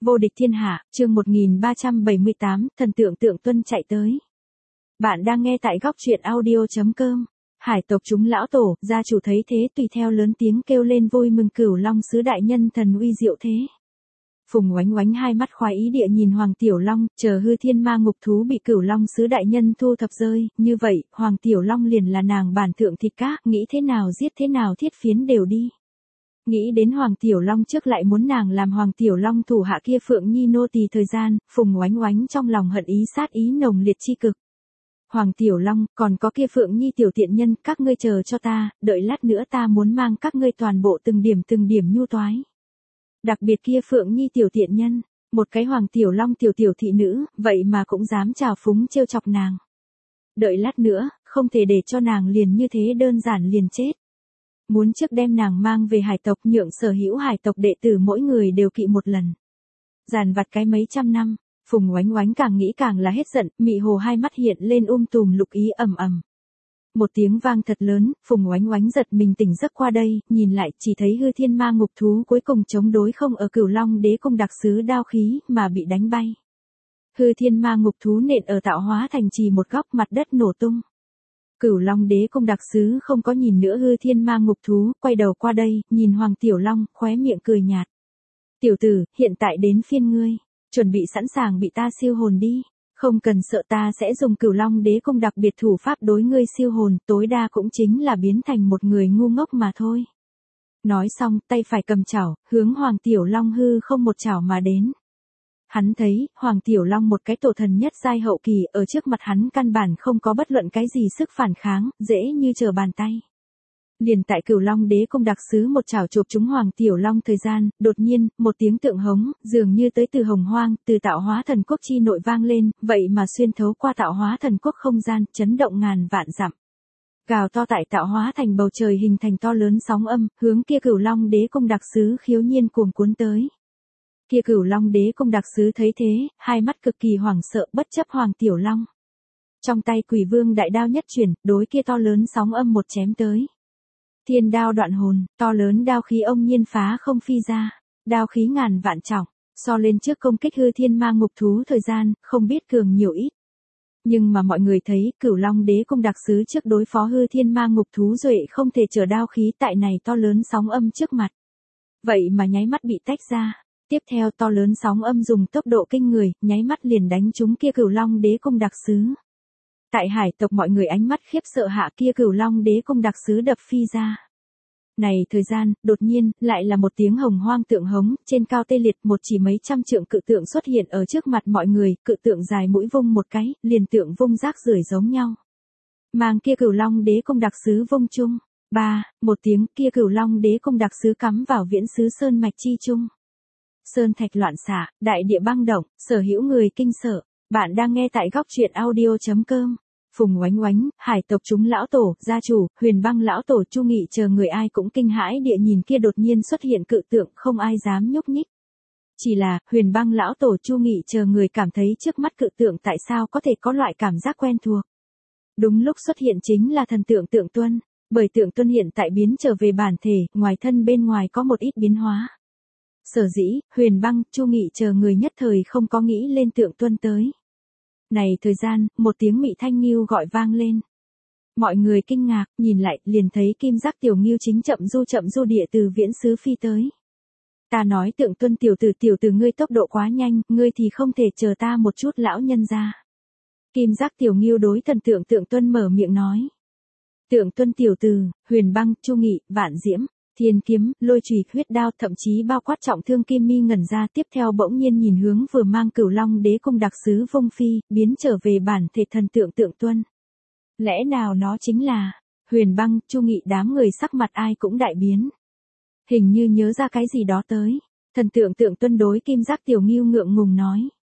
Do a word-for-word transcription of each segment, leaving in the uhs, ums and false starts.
Vô địch thiên hạ, chương một nghìn ba trăm bảy mươi tám, thần tượng Tượng Tuân chạy tới. Bạn đang nghe tại góc truyện audio.com. Hải tộc chúng lão tổ, gia chủ thấy thế tùy theo lớn tiếng kêu lên vui mừng Cửu Long sứ đại nhân thần uy diệu thế. Phùng Oánh Oánh hai mắt khoái ý địa nhìn Hoàng Tiểu Long, chờ hư thiên ma ngục thú bị Cửu Long sứ đại nhân thu thập rơi, như vậy, Hoàng Tiểu Long liền là nàng bản thượng thịt cá, nghĩ thế nào giết thế nào thiết phiến đều đi. Nghĩ đến Hoàng Tiểu Long trước lại muốn nàng làm Hoàng Tiểu Long thủ hạ kia Phượng Nhi nô tỳ thời gian, Phùng Oánh Oánh trong lòng hận ý sát ý nồng liệt chi cực. Hoàng Tiểu Long, còn có kia Phượng Nhi tiểu tiện nhân, các ngươi chờ cho ta, đợi lát nữa ta muốn mang các ngươi toàn bộ từng điểm từng điểm nhu toái. Đặc biệt kia Phượng Nhi tiểu tiện nhân, một cái Hoàng Tiểu Long tiểu tiểu thị nữ, vậy mà cũng dám trào phúng trêu chọc nàng. Đợi lát nữa, không thể để cho nàng liền như thế đơn giản liền chết. Muốn trước đem nàng mang về hải tộc nhượng sở hữu hải tộc đệ tử mỗi người đều kỵ một lần. Giàn vặt cái mấy trăm năm, Phùng Oánh Oánh càng nghĩ càng là hết giận, mị hồ hai mắt hiện lên um tùm lục ý ầm ầm. Một tiếng vang thật lớn, Phùng Oánh Oánh giật mình tỉnh giấc qua đây, nhìn lại chỉ thấy hư thiên ma ngục thú cuối cùng chống đối không ở Cửu Long đế cung đặc sứ đao khí mà bị đánh bay. Hư thiên ma ngục thú nện ở tạo hóa thành trì một góc mặt đất nổ tung. Cửu Long đế cung đặc sứ không có nhìn nữa hư thiên ma ngục thú, quay đầu qua đây, nhìn Hoàng Tiểu Long, khóe miệng cười nhạt. Tiểu tử, hiện tại đến phiên ngươi, chuẩn bị sẵn sàng bị ta siêu hồn đi, không cần sợ ta sẽ dùng Cửu Long đế cung đặc biệt thủ pháp đối ngươi siêu hồn, tối đa cũng chính là biến thành một người ngu ngốc mà thôi. Nói xong, tay phải cầm chảo, hướng Hoàng Tiểu Long hư không một chảo mà đến. Hắn thấy, Hoàng Tiểu Long một cái tổ thần nhất giai hậu kỳ ở trước mặt hắn căn bản không có bất luận cái gì sức phản kháng, dễ như trở bàn tay. Liền tại Cửu Long đế cung đặc sứ một chảo chụp trúng Hoàng Tiểu Long thời gian, đột nhiên, một tiếng tượng hống, dường như tới từ hồng hoang, từ tạo hóa thần quốc chi nội vang lên, vậy mà xuyên thấu qua tạo hóa thần quốc không gian, chấn động ngàn vạn dặm. Gào to tại tạo hóa thành bầu trời hình thành to lớn sóng âm, hướng kia Cửu Long đế cung đặc sứ khiếu nhiên cuồng cuốn tới. Kia Cửu Long đế cung đặc sứ thấy thế, hai mắt cực kỳ hoảng sợ bất chấp Hoàng Tiểu Long. Trong tay Quỷ Vương đại đao nhất chuyển, đối kia to lớn sóng âm một chém tới. Thiên đao đoạn hồn, to lớn đao khí ông nhiên phá không phi ra, đao khí ngàn vạn trọng, so lên trước công kích hư thiên ma ngục thú thời gian, không biết cường nhiều ít. Nhưng mà mọi người thấy, Cửu Long đế cung đặc sứ trước đối phó hư thiên ma ngục thú duệ không thể chở đao khí tại này to lớn sóng âm trước mặt. Vậy mà nháy mắt bị tách ra. Tiếp theo to lớn sóng âm dùng tốc độ kinh người, nháy mắt liền đánh trúng kia Cửu Long đế cung đặc sứ. Tại hải tộc mọi người ánh mắt khiếp sợ hạ kia Cửu Long đế cung đặc sứ đập phi ra. Này thời gian, đột nhiên, lại là một tiếng hồng hoang tượng hống, trên cao tê liệt một chỉ mấy trăm trượng cự tượng xuất hiện ở trước mặt mọi người, cự tượng dài mũi vung một cái, liền tượng vung rác rưởi giống nhau. Mang kia Cửu Long đế cung đặc sứ vung chung, ba, một tiếng kia Cửu Long đế cung đặc sứ cắm vào viễn sứ sơn mạch chi chung. Sơn thạch loạn xạ, đại địa băng động, sở hữu người kinh sợ. Bạn đang nghe tại góc truyện audio.com. Phùng Oánh Oánh, hải tộc chúng lão tổ, gia chủ, Huyền Băng lão tổ Chu Nghị chờ người ai cũng kinh hãi địa nhìn kia đột nhiên xuất hiện cự tượng, không ai dám nhúc nhích. Chỉ là, Huyền Băng lão tổ Chu Nghị chờ người cảm thấy trước mắt cự tượng tại sao có thể có loại cảm giác quen thuộc. Đúng lúc xuất hiện chính là thần tượng Tượng Tuân, bởi Tượng Tuân hiện tại biến trở về bản thể, ngoài thân bên ngoài có một ít biến hóa. Sở dĩ, Huyền Băng, Chu Nghị chờ người nhất thời không có nghĩ lên Tượng Tuân tới. Này thời gian, một tiếng mị thanh nghiêu gọi vang lên. Mọi người kinh ngạc, nhìn lại, liền thấy kim giác tiểu nghiêu chính chậm du chậm du địa từ viễn xứ phi tới. Ta nói Tượng Tuân tiểu tử tiểu tử ngươi tốc độ quá nhanh, ngươi thì không thể chờ ta một chút lão nhân ra. Kim giác tiểu nghiêu đối thần tượng Tượng Tuân mở miệng nói. Tượng Tuân tiểu tử, Huyền Băng, Chu Nghị, Vạn Diễm. Thiên kiếm, lôi chùy, huyết đao, thậm chí bao quát trọng thương Kim Mi ngẩn ra, tiếp theo bỗng nhiên nhìn hướng vừa mang Cửu Long đế cung đặc sứ vung phi, biến trở về bản thể thần tượng Tượng Tuân. Lẽ nào nó chính là Huyền Băng, Chu Nghị đám người sắc mặt ai cũng đại biến. Hình như nhớ ra cái gì đó tới, thần tượng Tượng Tuân đối kim giác tiểu nghiêu ngượng ngùng nói.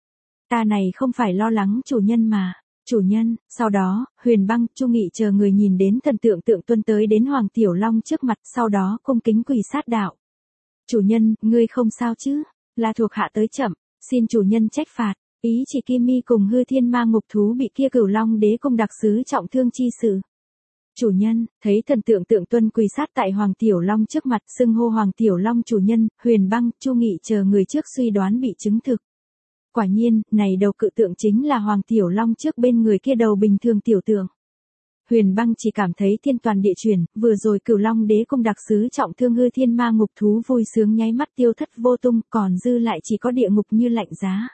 Ta này không phải lo lắng chủ nhân mà. Chủ nhân, sau đó, Huyền Băng, Chu Nghị chờ người nhìn đến thần tượng Tượng Tuân tới đến Hoàng Tiểu Long trước mặt, sau đó cung kính quỳ sát đạo. Chủ nhân, ngươi không sao chứ, là thuộc hạ tới chậm, xin chủ nhân trách phạt, ý chỉ Kim Mi cùng hư thiên ma ngục thú bị kia Cửu Long đế cung đặc sứ trọng thương chi sự. Chủ nhân, thấy thần tượng Tượng Tuân quỳ sát tại Hoàng Tiểu Long trước mặt, xưng hô Hoàng Tiểu Long chủ nhân, Huyền Băng, Chu Nghị chờ người trước suy đoán bị chứng thực. Quả nhiên, này đầu cự tượng chính là Hoàng Tiểu Long trước bên người kia đầu bình thường tiểu tượng. Huyền Băng chỉ cảm thấy thiên toàn địa chuyển, vừa rồi Cửu Long Đế cung đặc sứ trọng thương hư thiên ma ngục thú vui sướng nháy mắt tiêu thất vô tung, còn dư lại chỉ có địa ngục như lạnh giá.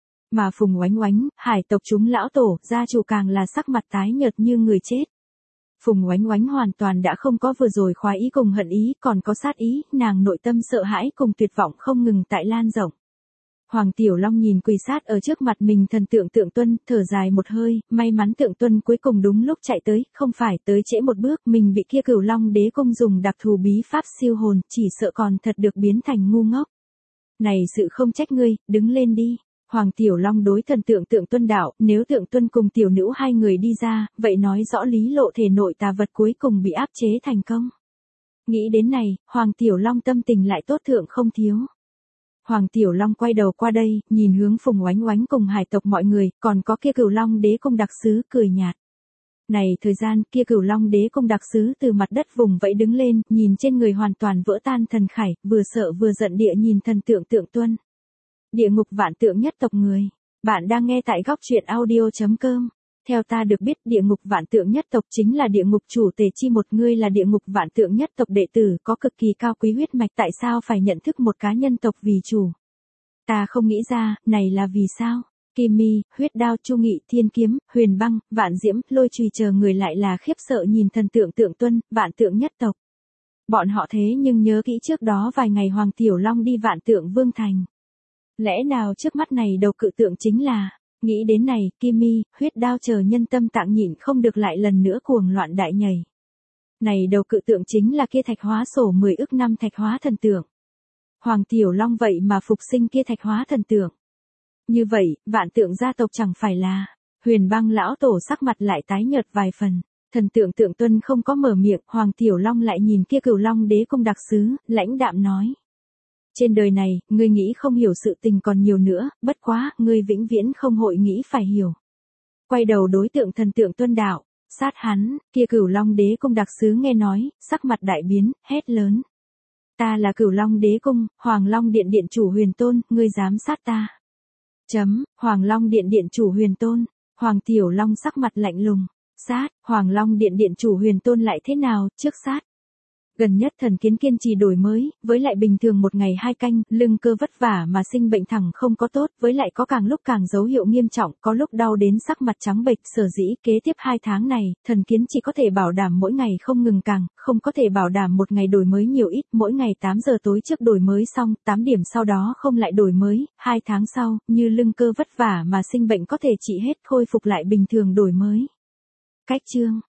Mà Phùng Oánh Oánh, hải tộc chúng lão tổ, gia chủ càng là sắc mặt tái nhợt như người chết. Phùng Oánh Oánh hoàn toàn đã không có vừa rồi khoái ý cùng hận ý, còn có sát ý, nàng nội tâm sợ hãi cùng tuyệt vọng không ngừng tại lan rộng. Hoàng Tiểu Long nhìn quỳ sát ở trước mặt mình thần tượng Tượng Tuân, thở dài một hơi, may mắn Tượng Tuân cuối cùng đúng lúc chạy tới, không phải tới trễ một bước, mình bị kia Cửu Long Đế cung dùng đặc thù bí pháp siêu hồn, chỉ sợ còn thật được biến thành ngu ngốc. Này sự không trách ngươi, đứng lên đi. Hoàng Tiểu Long đối thần tượng Tượng Tuân đạo, nếu Tượng Tuân cùng tiểu nữ hai người đi ra, vậy nói rõ lý lộ thể nội tà vật cuối cùng bị áp chế thành công. Nghĩ đến này, Hoàng Tiểu Long tâm tình lại tốt thượng không thiếu. Hoàng Tiểu Long quay đầu qua đây, nhìn hướng Phùng Oánh Oánh cùng hải tộc mọi người, còn có kia Cửu Long Đế cung đặc sứ cười nhạt. Này thời gian, kia Cửu Long Đế cung đặc sứ từ mặt đất vùng vẫy đứng lên, nhìn trên người hoàn toàn vỡ tan thần khải, vừa sợ vừa giận địa nhìn thần tượng Tượng Tuân. Địa ngục vạn tượng nhất tộc người. Bạn đang nghe tại góc truyện audio chấm com. Theo ta được biết, địa ngục vạn tượng nhất tộc chính là địa ngục chủ tề chi một, ngươi là địa ngục vạn tượng nhất tộc đệ tử, có cực kỳ cao quý huyết mạch, tại sao phải nhận thức một cá nhân tộc vì chủ? Ta không nghĩ ra, này là vì sao? Kim Mi, huyết đao, Chu Nghị, thiên kiếm, Huyền Băng, vạn diễm, lôi chùy chờ người lại là khiếp sợ nhìn thần tượng Tượng Tuân, vạn tượng nhất tộc. Bọn họ thế nhưng nhớ kỹ trước đó vài ngày Hoàng Tiểu Long đi vạn tượng vương thành. Lẽ nào trước mắt này đầu cự tượng chính là, nghĩ đến này, Kim Mi, huyết đao chờ nhân tâm tạng nhịn không được lại lần nữa cuồng loạn đại nhảy. Này đầu cự tượng chính là kia thạch hóa sổ mười ức năm thạch hóa thần tượng. Hoàng Tiểu Long vậy mà phục sinh kia thạch hóa thần tượng. Như vậy, vạn tượng gia tộc chẳng phải là, Huyền Băng lão tổ sắc mặt lại tái nhợt vài phần. Thần tượng Tượng Tuân không có mở miệng, Hoàng Tiểu Long lại nhìn kia Cửu Long Đế cung đặc sứ, lãnh đạm nói. Trên đời này, ngươi nghĩ không hiểu sự tình còn nhiều nữa, bất quá, ngươi vĩnh viễn không hội nghĩ phải hiểu. Quay đầu đối tượng thần tượng Tuân đạo, sát hắn, kia Cửu Long Đế cung đặc sứ nghe nói, sắc mặt đại biến, hét lớn. Ta là Cửu Long Đế cung, Hoàng Long Điện Điện chủ Huyền Tôn, ngươi dám sát ta. Chấm, Hoàng Long Điện Điện chủ Huyền Tôn, Hoàng Tiểu Long sắc mặt lạnh lùng, sát, Hoàng Long Điện Điện chủ Huyền Tôn lại thế nào, trước sát. Gần nhất thần kiến kiên trì đổi mới, với lại bình thường một ngày hai canh, lưng cơ vất vả mà sinh bệnh thẳng không có tốt, với lại có càng lúc càng dấu hiệu nghiêm trọng, có lúc đau đến sắc mặt trắng bệch, sở dĩ kế tiếp hai tháng này, thần kiến chỉ có thể bảo đảm mỗi ngày không ngừng càng, không có thể bảo đảm một ngày đổi mới nhiều ít, mỗi ngày tám giờ tối trước đổi mới xong, tám điểm sau đó không lại đổi mới, hai tháng sau, như lưng cơ vất vả mà sinh bệnh có thể trị hết, khôi phục lại bình thường đổi mới. Cách chương